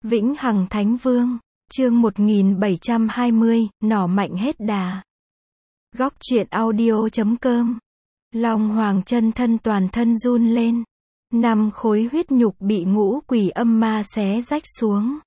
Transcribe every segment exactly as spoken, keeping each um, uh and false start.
Vĩnh Hằng Thánh Vương, chương một nghìn bảy trăm hai mươi, nỏ mạnh hết đà. Góc truyện audio chấm com. Long Hoàng chân thân toàn thân run lên. Năm khối huyết nhục bị ngũ quỷ âm ma xé rách xuống.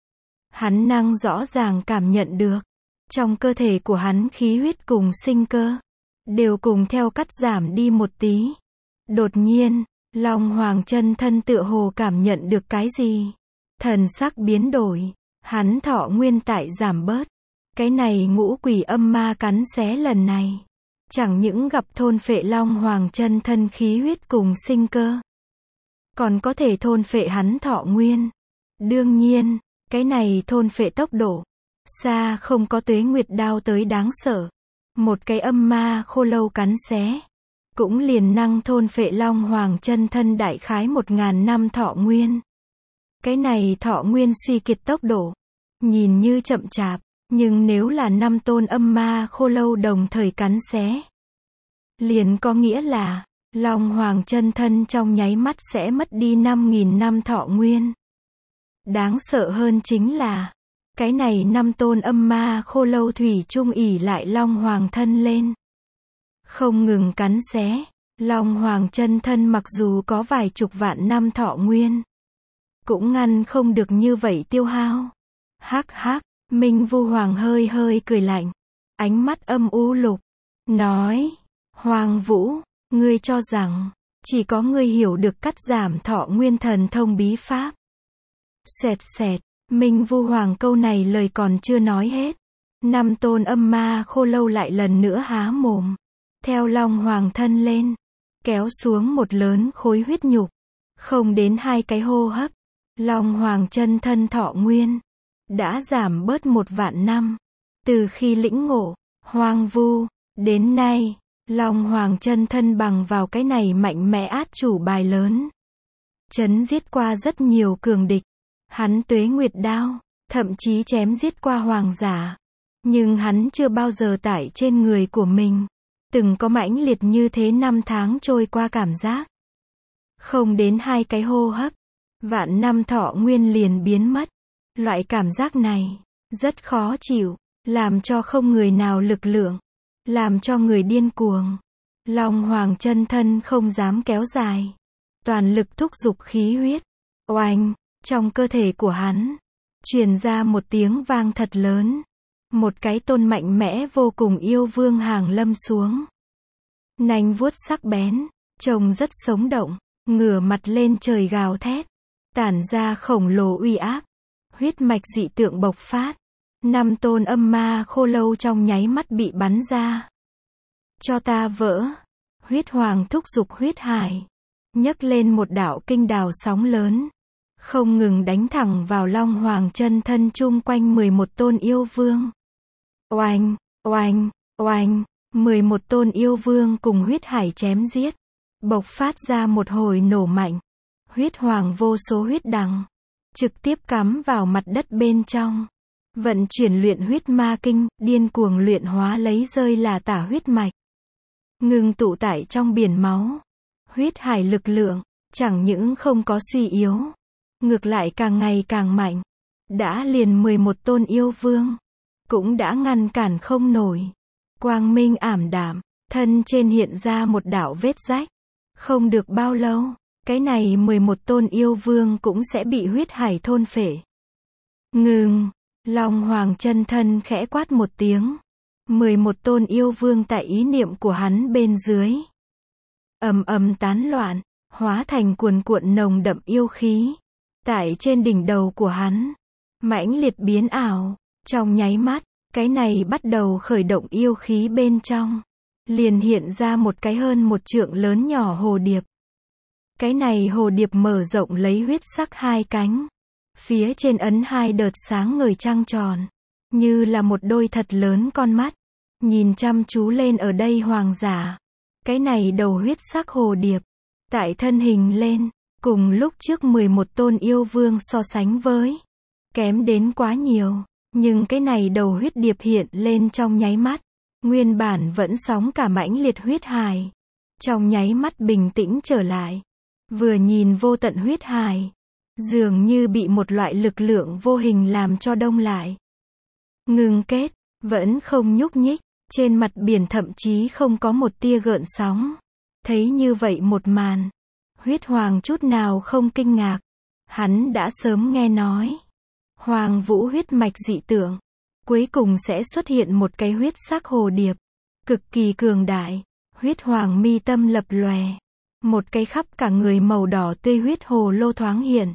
Hắn năng rõ ràng cảm nhận được. Trong cơ thể của hắn khí huyết cùng sinh cơ. Đều cùng theo cắt giảm đi một tí. Đột nhiên, Long Hoàng chân thân tựa hồ cảm nhận được cái gì. Thần sắc biến đổi. Hắn thọ nguyên tại giảm bớt. Cái này ngũ quỷ âm ma cắn xé lần này. Chẳng những gặp thôn phệ Long Hoàng chân thân khí huyết cùng sinh cơ. Còn có thể thôn phệ hắn thọ nguyên. Đương nhiên, cái này thôn phệ tốc độ. Xa không có Tuế Nguyệt đao tới đáng sợ. Một cái âm ma khô lâu cắn xé. Cũng liền năng thôn phệ Long Hoàng chân thân đại khái một ngàn năm thọ nguyên. Cái này thọ nguyên suy kiệt tốc độ. Nhìn như chậm chạp. Nhưng nếu là năm tôn âm ma khô lâu đồng thời cắn xé. Liền có nghĩa là, Long Hoàng chân thân trong nháy mắt sẽ mất đi năm nghìn năm thọ nguyên. Đáng sợ hơn chính là, cái này năm tôn âm ma khô lâu thủy chung ỷ lại Long Hoàng thân lên. Không ngừng cắn xé, Long Hoàng chân thân mặc dù có vài chục vạn năm thọ nguyên. Cũng ngăn không được như vậy tiêu hao. Hắc hắc, Minh Vu Hoàng hơi hơi cười lạnh. Ánh mắt âm u lục. Nói, Hoàng Vũ, ngươi cho rằng, chỉ có ngươi hiểu được cắt giảm thọ nguyên thần thông bí pháp. Xẹt xẹt, Minh Vu Hoàng câu này lời còn chưa nói hết. Năm tôn âm ma khô lâu lại lần nữa há mồm. Theo Long Hoàng thân lên. Kéo xuống một lớn khối huyết nhục. Không đến hai cái hô hấp. Long Hoàng chân thân thọ nguyên. Đã giảm bớt một vạn năm. Từ khi lĩnh ngộ, Hoang Vu, đến nay, Long Hoàng chân thân bằng vào cái này mạnh mẽ át chủ bài lớn. Chấn giết qua rất nhiều cường địch. Hắn Tuế Nguyệt đao, thậm chí chém giết qua hoàng giả. Nhưng hắn chưa bao giờ tải trên người của mình. Từng có mãnh liệt như thế năm tháng trôi qua cảm giác. Không đến hai cái hô hấp, vạn năm thọ nguyên liền biến mất. Loại cảm giác này, rất khó chịu, làm cho không người nào lực lượng, làm cho người điên cuồng. Long Hoàng chân thân không dám kéo dài, toàn lực thúc giục khí huyết. Oanh, trong cơ thể của hắn, truyền ra một tiếng vang thật lớn. Một cái tôn mạnh mẽ vô cùng yêu vương hàng lâm xuống. Nanh vuốt sắc bén, trông rất sống động, ngửa mặt lên trời gào thét, tản ra khổng lồ uy áp. Huyết mạch dị tượng bộc phát. Năm tôn âm ma khô lâu trong nháy mắt bị bắn ra. Cho ta vỡ. Huyết Hoàng thúc giục huyết hải. Nhấc lên một đạo kinh đào sóng lớn. Không ngừng đánh thẳng vào Long Hoàng chân thân chung quanh mười một tôn yêu vương. Oanh, oanh, oanh. mười một tôn yêu vương cùng huyết hải chém giết. Bộc phát ra một hồi nổ mạnh. Huyết Hoàng vô số huyết đằng. Trực tiếp cắm vào mặt đất bên trong. Vận chuyển luyện huyết ma kinh, điên cuồng luyện hóa lấy rơi là tả huyết mạch. Ngừng tụ tại trong biển máu. Huyết hải lực lượng, chẳng những không có suy yếu. Ngược lại càng ngày càng mạnh. Đã liền mười một tôn yêu vương. Cũng đã ngăn cản không nổi. Quang minh ảm đạm, thân trên hiện ra một đạo vết rách. Không được bao lâu. Cái này mười một tôn yêu vương cũng sẽ bị huyết hải thôn phệ. Ngừng. Long Hoàng chân thân khẽ quát một tiếng. mười một tôn yêu vương tại ý niệm của hắn bên dưới. Ầm ầm tán loạn. Hóa thành cuồn cuộn nồng đậm yêu khí. Tại trên đỉnh đầu của hắn. Mãnh liệt biến ảo. Trong nháy mắt. Cái này bắt đầu khởi động yêu khí bên trong. Liền hiện ra một cái hơn một trượng lớn nhỏ hồ điệp. Cái này hồ điệp mở rộng lấy huyết sắc hai cánh. Phía trên ấn hai đợt sáng ngời trăng tròn. Như là một đôi thật lớn con mắt. Nhìn chăm chú lên ở đây hoàng giả. Cái này đầu huyết sắc hồ điệp. Tại thân hình lên. Cùng lúc trước mười một tôn yêu vương so sánh với. Kém đến quá nhiều. Nhưng cái này đầu huyết điệp hiện lên trong nháy mắt. Nguyên bản vẫn sóng cả mãnh liệt huyết hải. Trong nháy mắt bình tĩnh trở lại. Vừa nhìn vô tận huyết hải. dường như bị một loại lực lượng vô hình làm cho đông lại. Ngưng kết, vẫn không nhúc nhích, trên mặt biển thậm chí không có một tia gợn sóng. Thấy như vậy một màn, Huyết Hoàng chút nào không kinh ngạc. Hắn đã sớm nghe nói, Hoàng Vũ huyết mạch dị tượng, cuối cùng sẽ xuất hiện một cái huyết sắc hồ điệp, cực kỳ cường đại. Huyết Hoàng mi tâm lập lòe, một cái khắp cả người màu đỏ tươi huyết hồ lô thoáng hiện.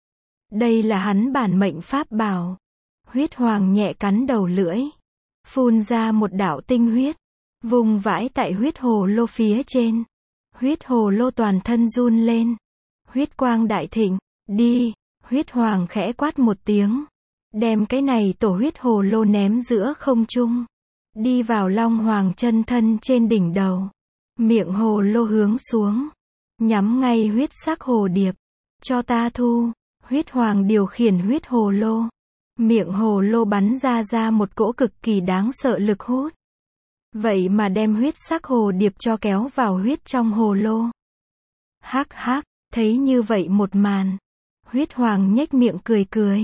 Đây là hắn bản mệnh pháp bảo. Huyết Hoàng nhẹ cắn đầu lưỡi, phun ra một đạo tinh huyết, vùng vãi tại huyết hồ lô phía trên. Huyết hồ lô toàn thân run lên, huyết quang đại thịnh. Đi, Huyết Hoàng khẽ quát một tiếng, đem cái này tổ huyết hồ lô ném giữa không trung, đi vào Long Hoàng chân thân trên đỉnh đầu. Miệng hồ lô hướng xuống, nhắm ngay huyết sắc hồ điệp. Cho ta thu. Huyết Hoàng điều khiển huyết hồ lô. Miệng hồ lô bắn ra ra một cỗ cực kỳ đáng sợ lực hút. Vậy mà đem huyết sắc hồ điệp cho kéo vào huyết trong hồ lô. Hắc hắc, thấy như vậy một màn, Huyết Hoàng nhếch miệng cười cười,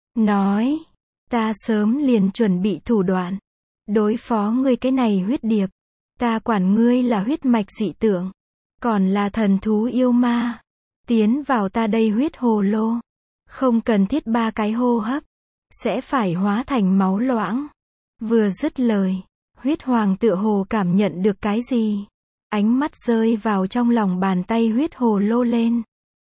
nói, ta sớm liền chuẩn bị thủ đoạn, đối phó ngươi cái này huyết điệp. Ta quản ngươi là huyết mạch dị tượng, còn là thần thú yêu ma. Tiến vào ta đây huyết hồ lô, không cần thiết ba cái hô hấp, sẽ phải hóa thành máu loãng. Vừa dứt lời, Huyết Hoàng tựa hồ cảm nhận được cái gì. Ánh mắt rơi vào trong lòng bàn tay huyết hồ lô lên.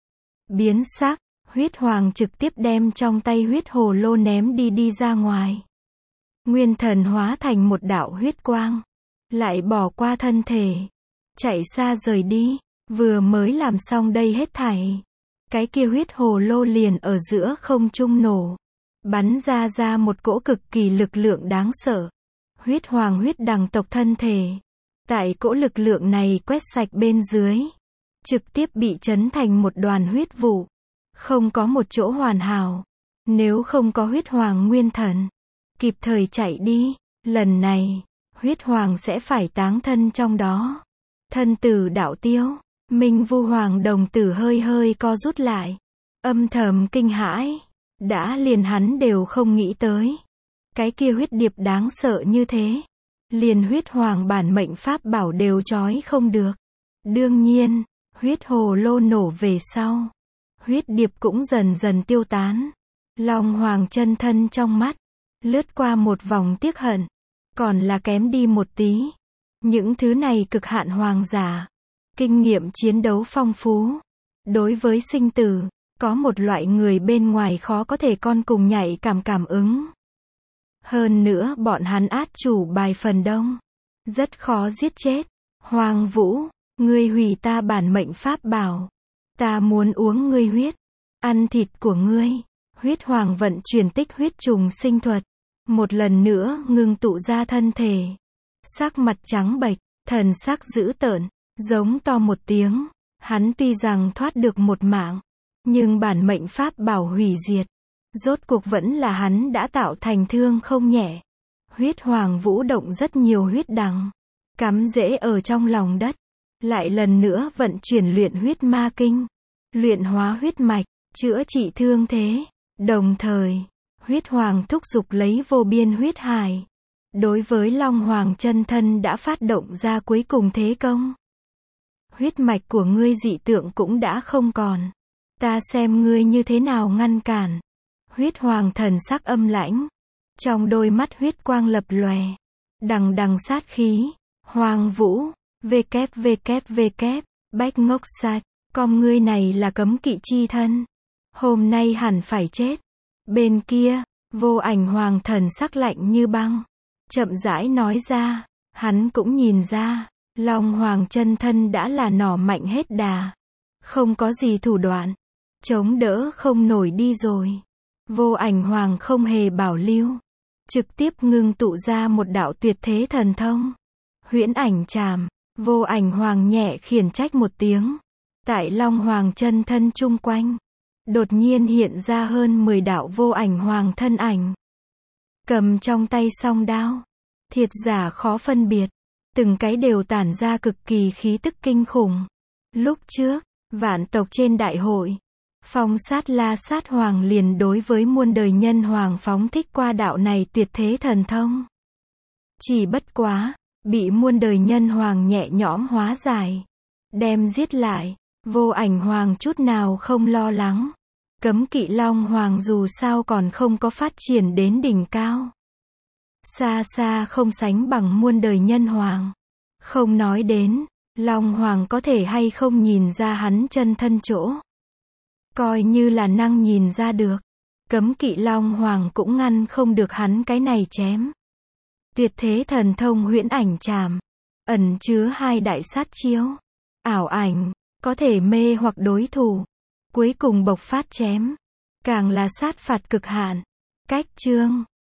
Biến sắc, Huyết Hoàng trực tiếp đem trong tay huyết hồ lô ném đi đi ra ngoài. Nguyên thần hóa thành một đạo huyết quang, lại bỏ qua thân thể, chạy xa rời đi. Vừa mới làm xong đây hết thảy, cái kia huyết hồ lô liền ở giữa không trung nổ, bắn ra ra một cỗ cực kỳ lực lượng đáng sợ. Huyết Hoàng huyết đằng tộc thân thể, tại cỗ lực lượng này quét sạch bên dưới, trực tiếp bị chấn thành một đoàn huyết vụ, không có một chỗ hoàn hảo. Nếu không có Huyết Hoàng nguyên thần kịp thời chạy đi, lần này Huyết Hoàng sẽ phải táng thân trong đó. Thân tử đạo tiêu, Minh Vu Hoàng đồng tử hơi hơi co rút lại, âm thầm kinh hãi. Đã liền hắn đều không nghĩ tới, cái kia huyết điệp đáng sợ như thế, liền Huyết Hoàng bản mệnh pháp bảo đều trói không được. Đương nhiên, huyết hồ lô nổ về sau, huyết điệp cũng dần dần tiêu tán. Long Hoàng chân thân trong mắt lướt qua một vòng tiếc hận, còn là kém đi một tí. Những thứ này cực hạn hoàng giả, kinh nghiệm chiến đấu phong phú, đối với sinh tử, có một loại người bên ngoài khó có thể con cùng nhạy cảm cảm ứng. Hơn nữa bọn hắn át chủ bài phần đông, rất khó giết chết. Hoàng Vũ, ngươi hủy ta bản mệnh pháp bảo, ta muốn uống ngươi huyết, ăn thịt của ngươi. Huyết Hoàng vận chuyển tích huyết trùng sinh thuật, một lần nữa ngưng tụ ra thân thể, sắc mặt trắng bệch, thần sắc dữ tợn, giống to một tiếng. Hắn tuy rằng thoát được một mạng, nhưng bản mệnh pháp bảo hủy diệt, rốt cuộc vẫn là hắn đã tạo thành thương không nhẹ. Huyết Hoàng vũ động rất nhiều huyết đằng, cắm rễ ở trong lòng đất, lại lần nữa vận chuyển luyện huyết ma kinh, luyện hóa huyết mạch, chữa trị thương thế. Đồng thời, Huyết Hoàng thúc giục lấy vô biên huyết hải, đối với Long Hoàng chân thân đã phát động ra cuối cùng thế công. Huyết mạch của ngươi dị tượng cũng đã không còn, ta xem ngươi như thế nào ngăn cản. Huyết Hoàng thần sắc âm lãnh, trong đôi mắt huyết quang lập lòe, đằng đằng sát khí. Hoàng Vũ, www, bách ngốc sạch, com ngươi này là cấm kỵ chi thân, hôm nay hẳn phải chết. Bên kia, Vô Ảnh Hoàng thần sắc lạnh như băng, chậm rãi nói ra, hắn cũng nhìn ra, Long Hoàng chân thân đã là nỏ mạnh hết đà, không có gì thủ đoạn, chống đỡ không nổi đi rồi. Vô Ảnh Hoàng không hề bảo lưu, trực tiếp ngưng tụ ra một đạo tuyệt thế thần thông, Huyễn Ảnh Trảm. Vô Ảnh Hoàng nhẹ khiển trách một tiếng, tại Long Hoàng chân thân chung quanh, đột nhiên hiện ra hơn mười đạo Vô Ảnh Hoàng thân ảnh, cầm trong tay song đao, thiệt giả khó phân biệt, từng cái đều tản ra cực kỳ khí tức kinh khủng. Lúc trước, vạn tộc trên đại hội, Phong sát la sát hoàng liền đối với muôn đời nhân hoàng phóng thích qua đạo này tuyệt thế thần thông. Chỉ bất quá, bị muôn đời nhân hoàng nhẹ nhõm hóa giải. Đem giết lại, vô ảnh hoàng chút nào không lo lắng. Cấm kỵ long hoàng dù sao còn không có phát triển đến đỉnh cao. Xa xa không sánh bằng muôn đời nhân hoàng. Không nói đến, long hoàng có thể hay không nhìn ra hắn chân thân chỗ. Coi như là năng nhìn ra được. Cấm kỵ long hoàng cũng ngăn không được hắn cái này chém. Tuyệt thế thần thông huyễn ảnh trảm. Ẩn chứa hai đại sát chiếu. Ảo ảnh, có thể mê hoặc đối thủ. Cuối cùng bộc phát chém. Càng là sát phạt cực hạn. Cách chương.